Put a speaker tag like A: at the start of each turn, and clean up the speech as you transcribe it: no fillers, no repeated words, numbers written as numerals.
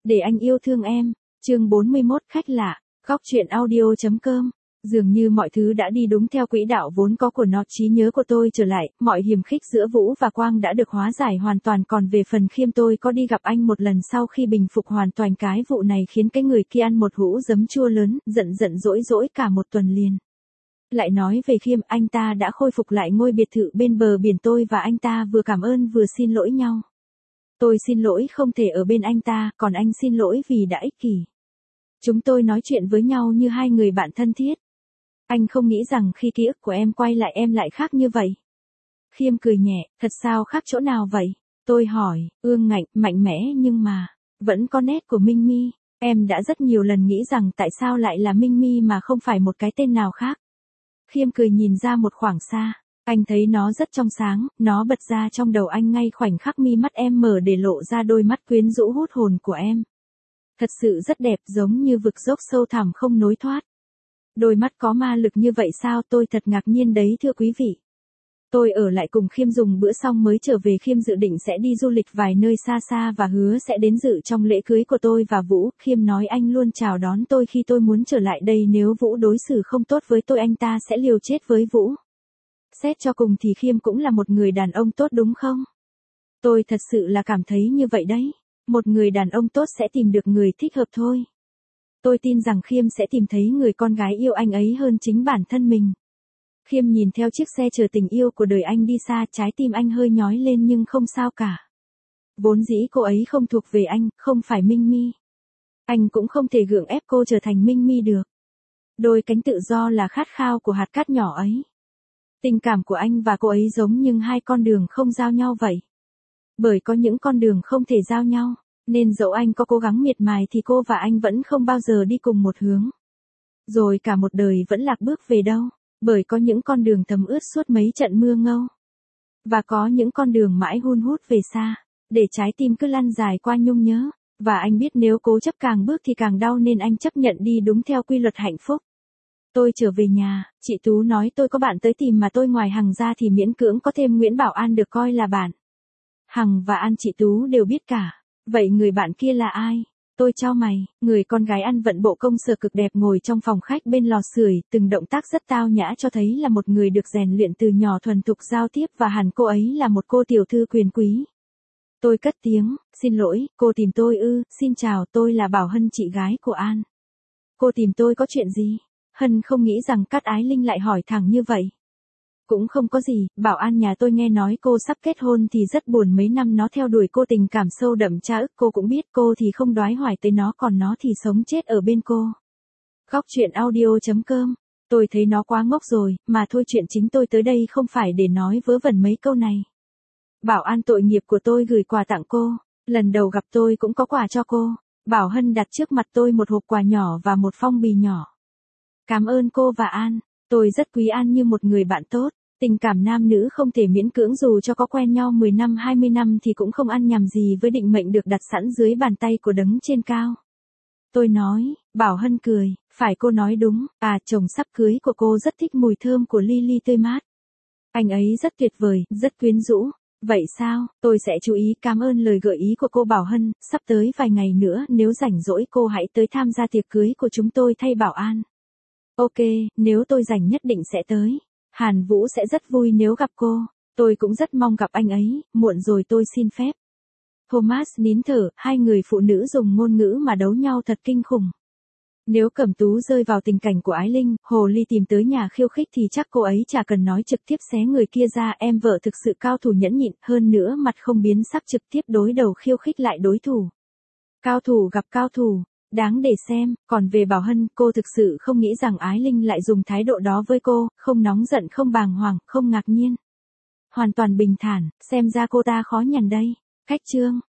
A: Để anh yêu thương em. Chương 41 khách lạ. Góc truyện audio.com. Dường như mọi thứ đã đi đúng theo quỹ đạo vốn có của nó, trí nhớ của tôi trở lại, mọi hiềm khích giữa Vũ và Quang đã được hóa giải hoàn toàn, còn về phần Khiêm tôi có đi gặp anh một lần sau khi bình phục hoàn toàn cái vụ này khiến cái người kia ăn một hũ giấm chua lớn, giận dỗi cả một tuần liền. Lại nói về Khiêm, anh ta đã khôi phục lại ngôi biệt thự bên bờ biển, tôi và anh ta vừa cảm ơn vừa xin lỗi nhau. Tôi xin lỗi không thể ở bên anh ta, còn anh xin lỗi vì đã ích kỷ. Chúng tôi nói chuyện với nhau như hai người bạn thân thiết. Anh không nghĩ rằng khi ký ức của em quay lại em lại khác như vậy. Khiêm cười nhẹ, thật sao khác chỗ nào vậy? Tôi hỏi, ương ngạnh, mạnh mẽ nhưng mà, vẫn có nét của Minh My. Em đã rất nhiều lần nghĩ rằng tại sao lại là Minh My mà không phải một cái tên nào khác. Khiêm cười nhìn ra một khoảng xa. Anh thấy nó rất trong sáng, nó bật ra trong đầu anh ngay khoảnh khắc mi mắt em mở để lộ ra đôi mắt quyến rũ hút hồn của em. Thật sự rất đẹp, giống như vực dốc sâu thẳm không nối thoát. Đôi mắt có ma lực như vậy sao? Tôi thật ngạc nhiên đấy thưa quý vị. Tôi ở lại cùng Khiêm dùng bữa xong mới trở về. Khiêm dự định sẽ đi du lịch vài nơi xa xa và hứa sẽ đến dự trong lễ cưới của tôi và Vũ. Khiêm nói anh luôn chào đón tôi khi tôi muốn trở lại đây, nếu Vũ đối xử không tốt với tôi anh ta sẽ liều chết với Vũ. Xét cho cùng thì Khiêm cũng là một người đàn ông tốt đúng không? Tôi thật sự là cảm thấy như vậy đấy. Một người đàn ông tốt sẽ tìm được người thích hợp thôi. Tôi tin rằng Khiêm sẽ tìm thấy người con gái yêu anh ấy hơn chính bản thân mình. Khiêm nhìn theo chiếc xe chở tình yêu của đời anh đi xa, trái tim anh hơi nhói lên nhưng không sao cả. Vốn dĩ cô ấy không thuộc về anh, không phải Minh My. Anh cũng không thể gượng ép cô trở thành Minh My được. Đôi cánh tự do là khát khao của hạt cát nhỏ ấy. Tình cảm của anh và cô ấy giống như hai con đường không giao nhau vậy. Bởi có những con đường không thể giao nhau, nên dẫu anh có cố gắng miệt mài thì cô và anh vẫn không bao giờ đi cùng một hướng. Rồi cả một đời vẫn lạc bước về đâu, bởi có những con đường thấm ướt suốt mấy trận mưa ngâu. Và có những con đường mãi hun hút về xa, để trái tim cứ lăn dài qua nhung nhớ. Và anh biết nếu cố chấp càng bước thì càng đau nên anh chấp nhận đi đúng theo quy luật hạnh phúc. Tôi trở về nhà, chị Tú nói tôi có bạn tới tìm mà tôi ngoài Hằng ra thì miễn cưỡng có thêm Nguyễn Bảo An được coi là bạn. Hằng và An chị Tú đều biết cả. Vậy người bạn kia là ai? Tôi chau mày, người con gái ăn vận bộ công sở cực đẹp ngồi trong phòng khách bên lò sưởi, từng động tác rất tao nhã cho thấy là một người được rèn luyện từ nhỏ thuần thục giao tiếp, và hẳn cô ấy là một cô tiểu thư quyền quý. Tôi cất tiếng, xin lỗi, cô tìm tôi ư? Xin chào, tôi là Bảo Hân, chị gái của An. Cô tìm tôi có chuyện gì? Hân không nghĩ rằng Cát Ái Linh lại hỏi thẳng như vậy. Cũng không có gì, Bảo An nhà tôi nghe nói cô sắp kết hôn thì rất buồn, mấy năm nó theo đuổi cô tình cảm sâu đậm tra ức, cô cũng biết, cô thì không đoái hoài tới nó, còn nó thì sống chết ở bên cô. Góc truyện audio.com. Tôi thấy nó quá ngốc rồi, mà thôi chuyện chính tôi tới đây không phải để nói vớ vẩn mấy câu này. Bảo An tội nghiệp của tôi gửi quà tặng cô, lần đầu gặp tôi cũng có quà cho cô. Bảo Hân đặt trước mặt tôi một hộp quà nhỏ và một phong bì nhỏ. Cảm ơn cô và An, tôi rất quý An như một người bạn tốt. Tình cảm nam nữ không thể miễn cưỡng, dù cho có quen nhau 10 năm 20 năm thì cũng không ăn nhầm gì với định mệnh được đặt sẵn dưới bàn tay của đấng trên cao. Tôi nói, Bảo Hân cười, phải cô nói đúng, chồng sắp cưới của cô rất thích mùi thơm của lily tươi mát. Anh ấy rất tuyệt vời, rất quyến rũ. Vậy sao, tôi sẽ chú ý, cảm ơn lời gợi ý của cô Bảo Hân, sắp tới vài ngày nữa nếu rảnh rỗi cô hãy tới tham gia tiệc cưới của chúng tôi thay Bảo An. Ok, nếu tôi rảnh nhất định sẽ tới. Hàn Vũ sẽ rất vui nếu gặp cô. Tôi cũng rất mong gặp anh ấy, muộn rồi tôi xin phép. Thomas nín thở, hai người phụ nữ dùng ngôn ngữ mà đấu nhau thật kinh khủng. Nếu Cẩm Tú rơi vào tình cảnh của Ái Linh, hồ ly tìm tới nhà khiêu khích thì chắc cô ấy chả cần nói trực tiếp xé người kia ra. Em vợ thực sự cao thủ nhẫn nhịn, hơn nữa mặt không biến sắc trực tiếp đối đầu khiêu khích lại đối thủ. Cao thủ gặp cao thủ. Đáng để xem, còn về Bảo Hân, cô thực sự không nghĩ rằng Ái Linh lại dùng thái độ đó với cô, không nóng giận, không bàng hoàng, không ngạc nhiên. Hoàn toàn bình thản, xem ra cô ta khó nhằn đây. Cách chương.